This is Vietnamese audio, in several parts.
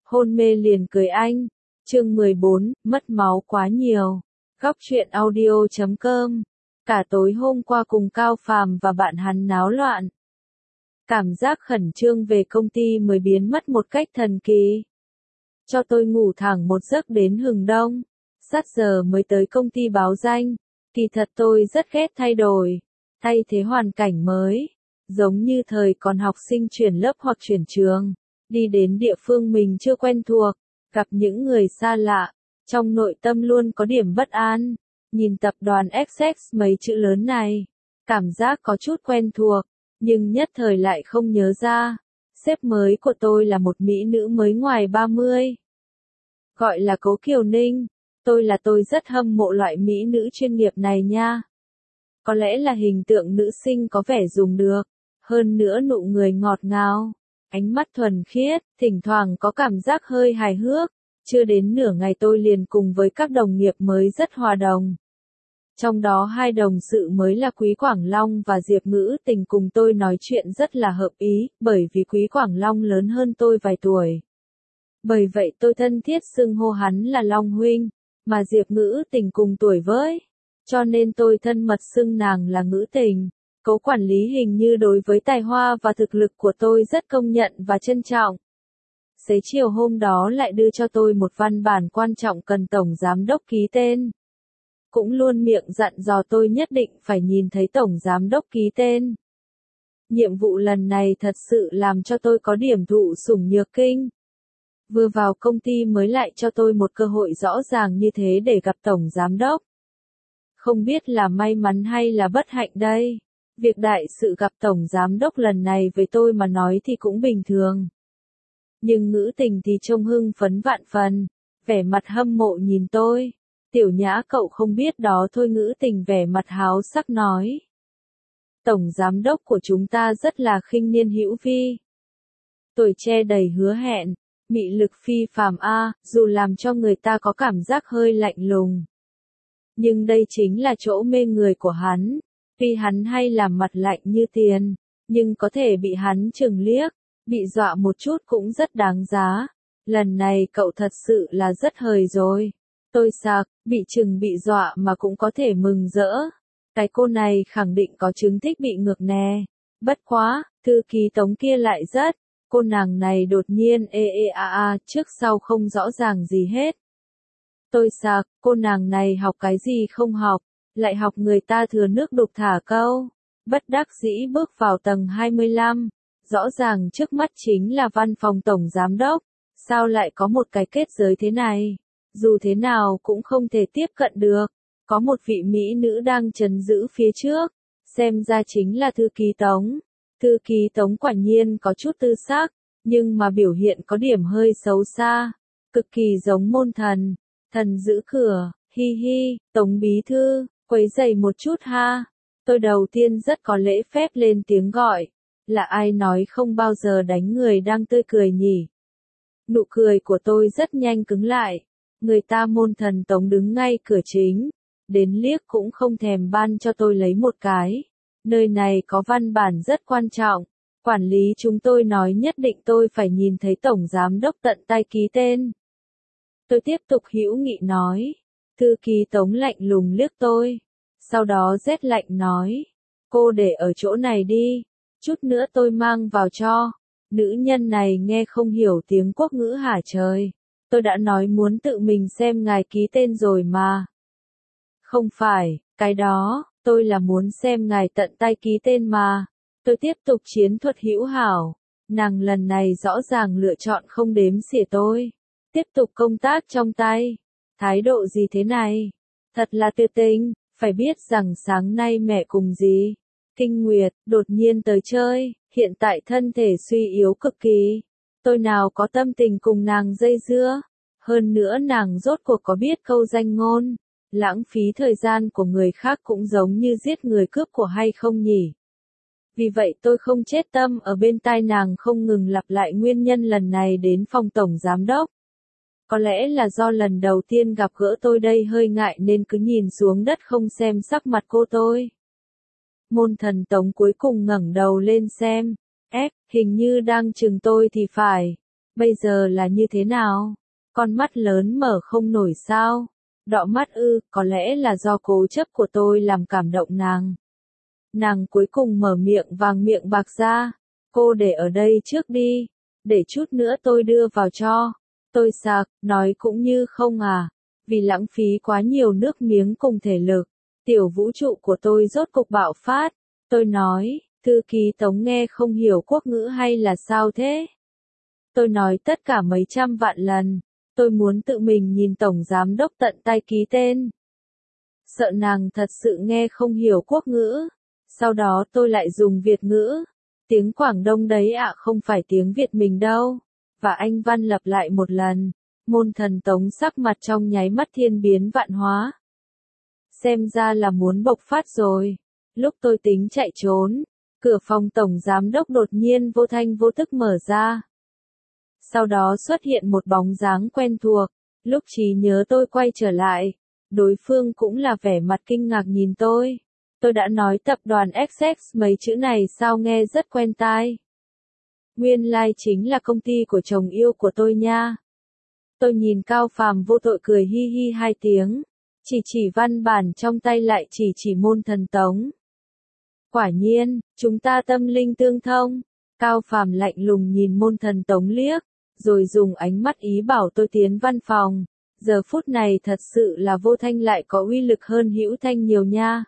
Hôn mê liền cười anh. Chương 14, mất máu quá nhiều. Góc truyện audio.com. Cả tối hôm qua cùng Cao Phàm và bạn hắn náo loạn. Cảm giác khẩn trương về công ty mới biến mất một cách thần kỳ. Cho tôi ngủ thẳng một giấc đến hừng đông. Sát giờ mới tới công ty báo danh. Kỳ thật tôi rất ghét thay đổi. Thay thế hoàn cảnh mới. Giống như thời còn học sinh chuyển lớp hoặc chuyển trường. Đi đến địa phương mình chưa quen thuộc. Gặp những người xa lạ. Trong nội tâm luôn có điểm bất an. Nhìn tập đoàn XX mấy chữ lớn này. Cảm giác có chút quen thuộc. Nhưng nhất thời lại không nhớ ra. Sếp mới của tôi là một mỹ nữ mới ngoài 30. Gọi là Cố Kiều Ninh. Tôi rất hâm mộ loại mỹ nữ chuyên nghiệp này nha. Có lẽ là hình tượng nữ sinh có vẻ dùng được. Hơn nữa nụ người ngọt ngào. Ánh mắt thuần khiết, thỉnh thoảng có cảm giác hơi hài hước. Chưa đến nửa ngày tôi liền cùng với các đồng nghiệp mới rất hòa đồng. Trong đó hai đồng sự mới là Quý Quảng Long và Diệp Ngữ Tình cùng tôi nói chuyện rất là hợp ý, bởi vì Quý Quảng Long lớn hơn tôi vài tuổi. Bởi vậy tôi thân thiết xưng hô hắn là Long huynh, mà Diệp Ngữ Tình cùng tuổi với. Cho nên tôi thân mật xưng nàng là Ngữ Tình. Cố quản lý hình như đối với tài hoa và thực lực của tôi rất công nhận và trân trọng. Xế chiều hôm đó lại đưa cho tôi một văn bản quan trọng cần Tổng Giám Đốc ký tên. Cũng luôn miệng dặn dò tôi nhất định phải nhìn thấy Tổng Giám Đốc ký tên. Nhiệm vụ lần này thật sự làm cho tôi có điểm thụ sủng nhược kinh. Vừa vào công ty mới lại cho tôi một cơ hội rõ ràng như thế để gặp Tổng Giám Đốc. Không biết là may mắn hay là bất hạnh đây. Việc đại sự gặp Tổng Giám Đốc lần này với tôi mà nói thì cũng bình thường. Nhưng Ngữ Tình thì trông hưng phấn vạn phần, vẻ mặt hâm mộ nhìn tôi. Tiểu Nhã cậu không biết đó thôi. Ngữ Tình vẻ mặt háo sắc nói. Tổng Giám Đốc của chúng ta rất là khinh niên hữu vi. Tuổi trẻ đầy hứa hẹn, mị lực phi phàm a, dù làm cho người ta có cảm giác hơi lạnh lùng. Nhưng đây chính là chỗ mê người của hắn. Tuy hắn hay làm mặt lạnh như tiền, nhưng có thể bị hắn chừng liếc, bị dọa một chút cũng rất đáng giá. Lần này cậu thật sự là rất hời rồi. Tôi sặc, bị chừng bị dọa mà cũng có thể mừng rỡ. Cái cô này khẳng định có chứng thích bị ngược nè. Bất quá, thư ký Tống kia lại rất. Cô nàng này đột nhiên trước sau không rõ ràng gì hết. Tôi sặc, cô nàng này học cái gì không học, lại học người ta thừa nước đục thả câu. Bất đắc dĩ bước vào tầng 25. Rõ ràng trước mắt chính là văn phòng Tổng Giám Đốc. Sao lại có một cái kết giới thế này? Dù thế nào cũng không thể tiếp cận được. Có một vị mỹ nữ đang trấn giữ phía trước. Xem ra chính là thư ký Tống. Thư ký Tống quả nhiên có chút tư sắc, nhưng mà biểu hiện có điểm hơi xấu xa. Cực kỳ giống môn thần. Thần giữ cửa, hi hi, Tống bí thư, quấy rầy một chút ha. Tôi đầu tiên rất có lễ phép lên tiếng gọi. Là ai nói không bao giờ đánh người đang tươi cười nhỉ? Nụ cười của tôi rất nhanh cứng lại. Người ta môn thần Tống đứng ngay cửa chính. Đến liếc cũng không thèm ban cho tôi lấy một cái. Nơi này có văn bản rất quan trọng. Quản lý chúng tôi nói nhất định tôi phải nhìn thấy Tổng Giám Đốc tận tay ký tên. Tôi tiếp tục hữu nghị nói. Thư ký Tống lạnh lùng liếc tôi. Sau đó rét lạnh nói. Cô để ở chỗ này đi. Chút nữa tôi mang vào cho. Nữ nhân này nghe không hiểu tiếng quốc ngữ hả trời. Tôi đã nói muốn tự mình xem ngài ký tên rồi mà. Không phải, cái đó, tôi là muốn xem ngài tận tay ký tên mà. Tôi tiếp tục chiến thuật hữu hảo. Nàng lần này rõ ràng lựa chọn không đếm xỉa tôi. Tiếp tục công tác trong tay. Thái độ gì thế này? Thật là tuyệt tình. Phải biết rằng sáng nay mẹ cùng gì? Kinh Nguyệt, đột nhiên tới chơi. Hiện tại thân thể suy yếu cực kỳ. Tôi nào có tâm tình cùng nàng dây dưa. Hơn nữa nàng rốt cuộc có biết câu danh ngôn. Lãng phí thời gian của người khác cũng giống như giết người cướp của hay không nhỉ? Vì vậy tôi không chết tâm ở bên tai nàng không ngừng lặp lại nguyên nhân lần này đến phòng Tổng Giám Đốc. Có lẽ là do lần đầu tiên gặp gỡ tôi đây hơi ngại nên cứ nhìn xuống đất không xem sắc mặt cô tôi. Môn thần Tống cuối cùng ngẩng đầu lên xem. Hình như đang chừng tôi thì phải. Bây giờ là như thế nào? Con mắt lớn mở không nổi sao? Đọ mắt ư, có lẽ là do cố chấp của tôi làm cảm động nàng. Nàng cuối cùng mở miệng vàng miệng bạc ra. Cô để ở đây trước đi. Để chút nữa tôi đưa vào cho. Tôi sặc, nói cũng như không à. Vì lãng phí quá nhiều nước miếng cùng thể lực. Tiểu vũ trụ của tôi rốt cục bạo phát. Tôi nói, thư ký Tống nghe không hiểu quốc ngữ hay là sao thế? Tôi nói tất cả mấy trăm vạn lần. Tôi muốn tự mình nhìn tổng giám đốc tận tay ký tên. Sợ nàng thật sự nghe không hiểu quốc ngữ. Sau đó tôi lại dùng Việt ngữ. Tiếng Quảng Đông đấy ạ, không phải tiếng Việt mình đâu. Và anh Văn lặp lại một lần. Môn thần Tống sắc mặt trong nháy mắt thiên biến vạn hóa. Xem ra là muốn bộc phát rồi. Lúc tôi tính chạy trốn, cửa phòng tổng giám đốc đột nhiên vô thanh vô tức mở ra. Sau đó xuất hiện một bóng dáng quen thuộc. Lúc trí nhớ tôi quay trở lại, đối phương cũng là vẻ mặt kinh ngạc nhìn tôi. Tôi đã nói tập đoàn XX mấy chữ này sao nghe rất quen tai. Nguyên lai chính là công ty của chồng yêu của tôi nha. Tôi nhìn Cao Phàm vô tội cười hi hi hai tiếng. Chỉ văn bản trong tay lại chỉ môn thần Tống. Quả nhiên, chúng ta tâm linh tương thông. Cao Phàm lạnh lùng nhìn môn thần Tống liếc, rồi dùng ánh mắt ý bảo tôi tiến văn phòng. Giờ phút này thật sự là vô thanh lại có uy lực hơn hữu thanh nhiều nha.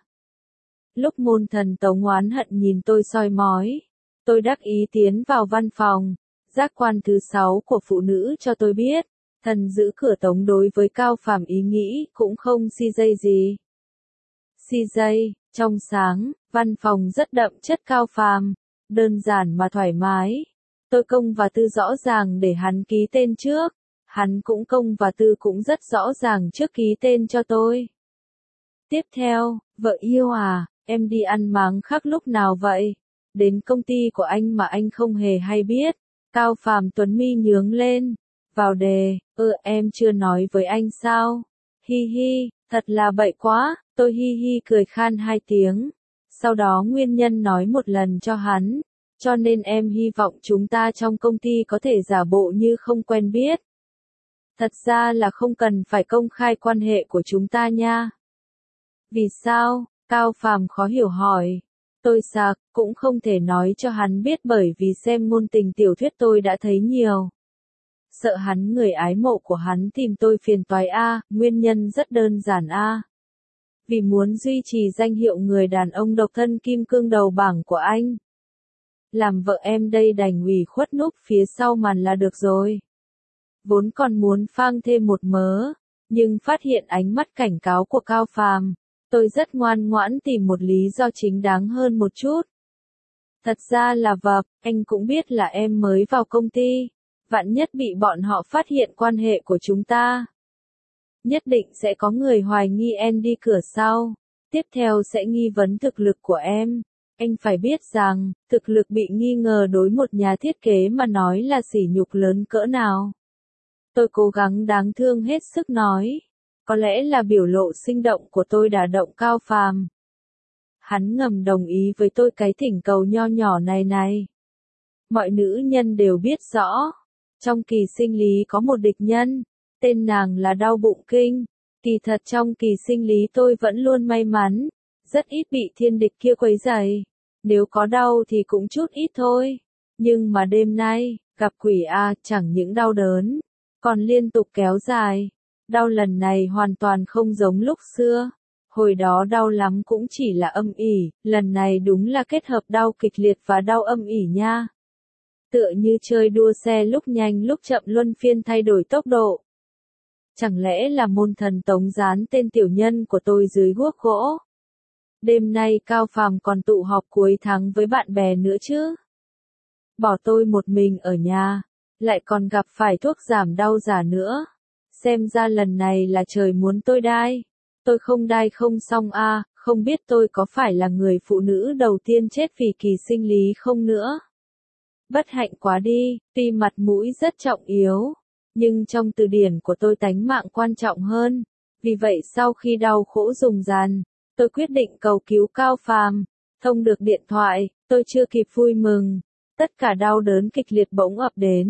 Lúc môn thần Tống oán hận nhìn tôi soi mói, tôi đắc ý tiến vào văn phòng. Giác quan thứ 6 của phụ nữ cho tôi biết, thần giữ cửa Tống đối với Cao Phàm ý nghĩ cũng không si dây gì. Si dây, trong sáng, văn phòng rất đậm chất Cao Phàm, đơn giản mà thoải mái. Tôi công và tư rõ ràng để hắn ký tên trước, hắn cũng công và tư cũng rất rõ ràng trước ký tên cho tôi. Tiếp theo, vợ yêu à, em đi ăn máng khác lúc nào vậy? Đến công ty của anh mà anh không hề hay biết. Cao Phàm Tuấn mi nhướng lên, vào đề, em chưa nói với anh sao? Hi hi, thật là bậy quá, tôi hi hi cười khan hai tiếng. Sau đó nguyên nhân nói một lần cho hắn, cho nên em hy vọng chúng ta trong công ty có thể giả bộ như không quen biết. Thật ra là không cần phải công khai quan hệ của chúng ta nha. Vì sao? Cao Phàm khó hiểu hỏi. Tôi sặc, cũng không thể nói cho hắn biết bởi vì xem ngôn tình tiểu thuyết tôi đã thấy nhiều. Sợ hắn người ái mộ của hắn tìm tôi phiền toái a, nguyên nhân rất đơn giản a. Vì muốn duy trì danh hiệu người đàn ông độc thân kim cương đầu bảng của anh. Làm vợ em đây đành ủy khuất núp phía sau màn là được rồi. Vốn còn muốn phang thêm một mớ, nhưng phát hiện ánh mắt cảnh cáo của Cao Phàm, tôi rất ngoan ngoãn tìm một lý do chính đáng hơn một chút. Thật ra là anh cũng biết là em mới vào công ty, vạn nhất bị bọn họ phát hiện quan hệ của chúng ta. Nhất định sẽ có người hoài nghi em đi cửa sau, tiếp theo sẽ nghi vấn thực lực của em. Anh phải biết rằng, thực lực bị nghi ngờ đối một nhà thiết kế mà nói là sỉ nhục lớn cỡ nào. Tôi cố gắng đáng thương hết sức nói. Có lẽ là biểu lộ sinh động của tôi đả động Cao Phàm. Hắn ngầm đồng ý với tôi cái thỉnh cầu nho nhỏ này. Mọi nữ nhân đều biết rõ. Trong kỳ sinh lý có một địch nhân. Tên nàng là đau bụng kinh. Kỳ thật trong kỳ sinh lý tôi vẫn luôn may mắn. Rất ít bị thiên địch kia quấy rầy. Nếu có đau thì cũng chút ít thôi. Nhưng mà đêm nay, gặp quỷ A chẳng những đau đớn, còn liên tục kéo dài. Đau lần này hoàn toàn không giống lúc xưa. Hồi đó đau lắm cũng chỉ là âm ỉ, lần này đúng là kết hợp đau kịch liệt và đau âm ỉ nha. Tựa như chơi đua xe lúc nhanh lúc chậm luân phiên thay đổi tốc độ. Chẳng lẽ là môn thần Tống dán tên tiểu nhân của tôi dưới guốc gỗ? Đêm nay Cao Phàm còn tụ họp cuối tháng với bạn bè nữa chứ? Bỏ tôi một mình ở nhà, lại còn gặp phải thuốc giảm đau giả nữa. Xem ra lần này là trời muốn tôi đai. Tôi không đai không xong a, không biết tôi có phải là người phụ nữ đầu tiên chết vì kỳ sinh lý không nữa. Bất hạnh quá đi, tuy mặt mũi rất trọng yếu, nhưng trong từ điển của tôi tánh mạng quan trọng hơn. Vì vậy sau khi đau khổ rùng ràn, tôi quyết định cầu cứu Cao Phàm. Thông được điện thoại, tôi chưa kịp vui mừng. Tất cả đau đớn kịch liệt bỗng ập đến.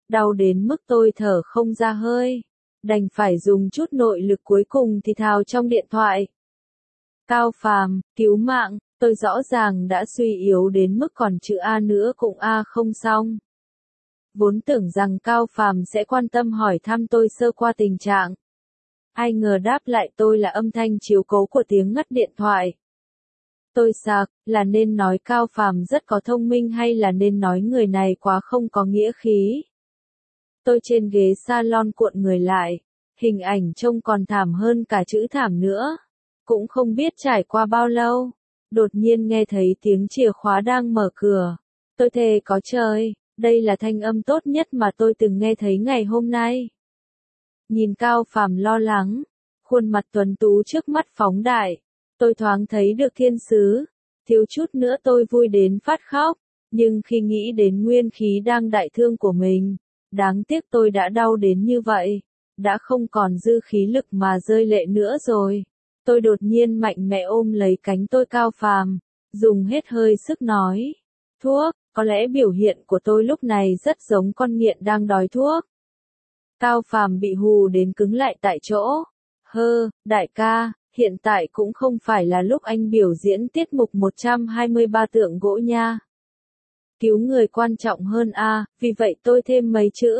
đau đến mức tôi thở không ra hơi, đành phải dùng chút nội lực cuối cùng thì thào trong điện thoại. Cao Phàm, cứu mạng, tôi rõ ràng đã suy yếu đến mức còn chữ A nữa cũng A không xong. Vốn tưởng rằng Cao Phàm sẽ quan tâm hỏi thăm tôi sơ qua tình trạng. Ai ngờ đáp lại tôi là âm thanh chiếu cố của tiếng ngắt điện thoại. Tôi sạc, là nên nói Cao Phàm rất có thông minh hay là nên nói người này quá không có nghĩa khí. Tôi trên ghế salon cuộn người lại, hình ảnh trông còn thảm hơn cả chữ thảm nữa. Cũng không biết trải qua bao lâu, đột nhiên nghe thấy tiếng chìa khóa đang mở cửa. Tôi thề có trời, đây là thanh âm tốt nhất mà tôi từng nghe thấy ngày hôm nay. Nhìn Cao Phàm lo lắng, khuôn mặt tuấn tú trước mắt phóng đại, tôi thoáng thấy được thiên sứ, thiếu chút nữa tôi vui đến phát khóc, nhưng khi nghĩ đến nguyên khí đang đại thương của mình, đáng tiếc tôi đã đau đến như vậy, đã không còn dư khí lực mà rơi lệ nữa rồi. Tôi đột nhiên mạnh mẽ ôm lấy cánh tôi Cao Phàm, dùng hết hơi sức nói, thuốc, có lẽ biểu hiện của tôi lúc này rất giống con nghiện đang đòi thuốc. Cao Phàm bị hù đến cứng lại tại chỗ. Đại ca, hiện tại cũng không phải là lúc anh biểu diễn tiết mục 123 tượng gỗ nha. Cứu người quan trọng hơn a, vì vậy tôi thêm mấy chữ.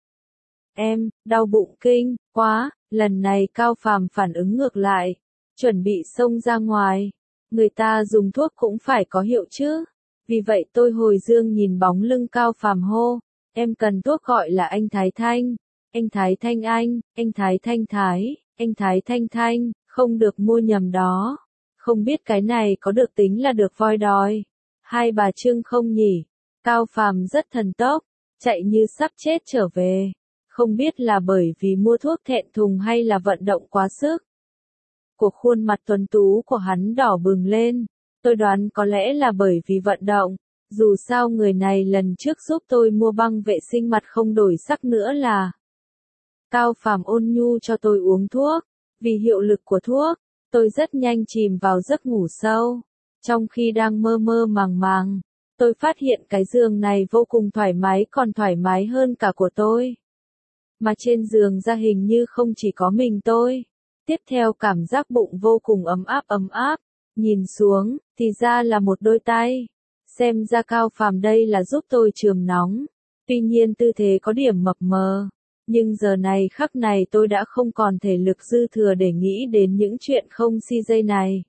Em, đau bụng kinh, quá, lần này Cao Phàm phản ứng ngược lại, chuẩn bị xông ra ngoài. Người ta dùng thuốc cũng phải có hiệu chứ. Vì vậy tôi hồi dương nhìn bóng lưng Cao Phàm hô, em cần thuốc gọi là anh Thái Thanh. Anh Thái Thanh anh Thái Thanh anh Thái Thanh Thanh, không được mua nhầm đó. Không biết cái này có được tính là được voi đòi. Hai bà Trưng không nhỉ? Cao Phàm rất thần tốc, chạy như sắp chết trở về. Không biết là bởi vì mua thuốc thẹn thùng hay là vận động quá sức. Cuộc khuôn mặt tuấn tú của hắn đỏ bừng lên. Tôi đoán có lẽ là bởi vì vận động. Dù sao người này lần trước giúp tôi mua băng vệ sinh mặt không đổi sắc nữa là. Cao Phàm ôn nhu cho tôi uống thuốc. Vì hiệu lực của thuốc, tôi rất nhanh chìm vào giấc ngủ sâu. Trong khi đang mơ mơ màng màng, tôi phát hiện cái giường này vô cùng thoải mái, còn thoải mái hơn cả của tôi. Mà trên giường ra hình như không chỉ có mình tôi. Tiếp theo cảm giác bụng vô cùng ấm áp. Nhìn xuống, thì ra là một đôi tay. Xem ra Cao Phàm đây là giúp tôi chườm nóng. Tuy nhiên tư thế có điểm mập mờ. Nhưng giờ này khắc này tôi đã không còn thể lực dư thừa để nghĩ đến những chuyện không si dây này.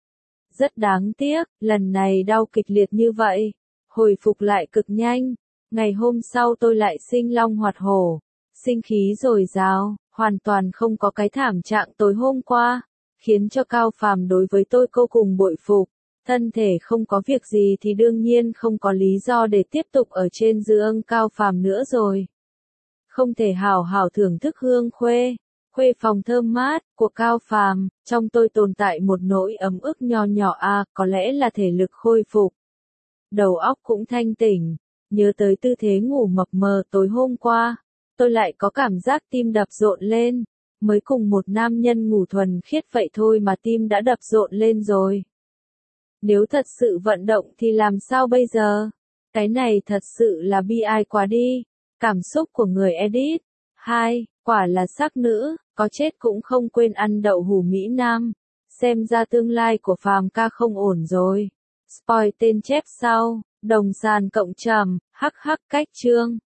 Rất đáng tiếc, lần này đau kịch liệt như vậy. Hồi phục lại cực nhanh. Ngày hôm sau tôi lại sinh long hoạt hổ. Sinh khí dồi dào, hoàn toàn không có cái thảm trạng tối hôm qua. Khiến cho Cao Phàm đối với tôi vô cùng bội phục. Thân thể không có việc gì thì đương nhiên không có lý do để tiếp tục ở trên giường Cao Phàm nữa rồi. Không thể hào hào thưởng thức hương khuê phòng thơm mát của Cao Phàm, trong tôi tồn tại một nỗi ấm ức nho nhỏ có lẽ là thể lực khôi phục. Đầu óc cũng thanh tỉnh, nhớ tới tư thế ngủ mập mờ tối hôm qua, tôi lại có cảm giác tim đập rộn lên, mới cùng một nam nhân ngủ thuần khiết vậy thôi mà tim đã đập rộn lên rồi. Nếu thật sự vận động thì làm sao bây giờ? Cái này thật sự là bi ai quá đi. Cảm xúc của người edit. 2. Quả là sắc nữ, có chết cũng không quên ăn đậu hũ Mỹ Nam. Xem ra tương lai của Phàm ca không ổn rồi. Spoil tên chép sau, đồng sàn cộng trầm, hắc cách chương.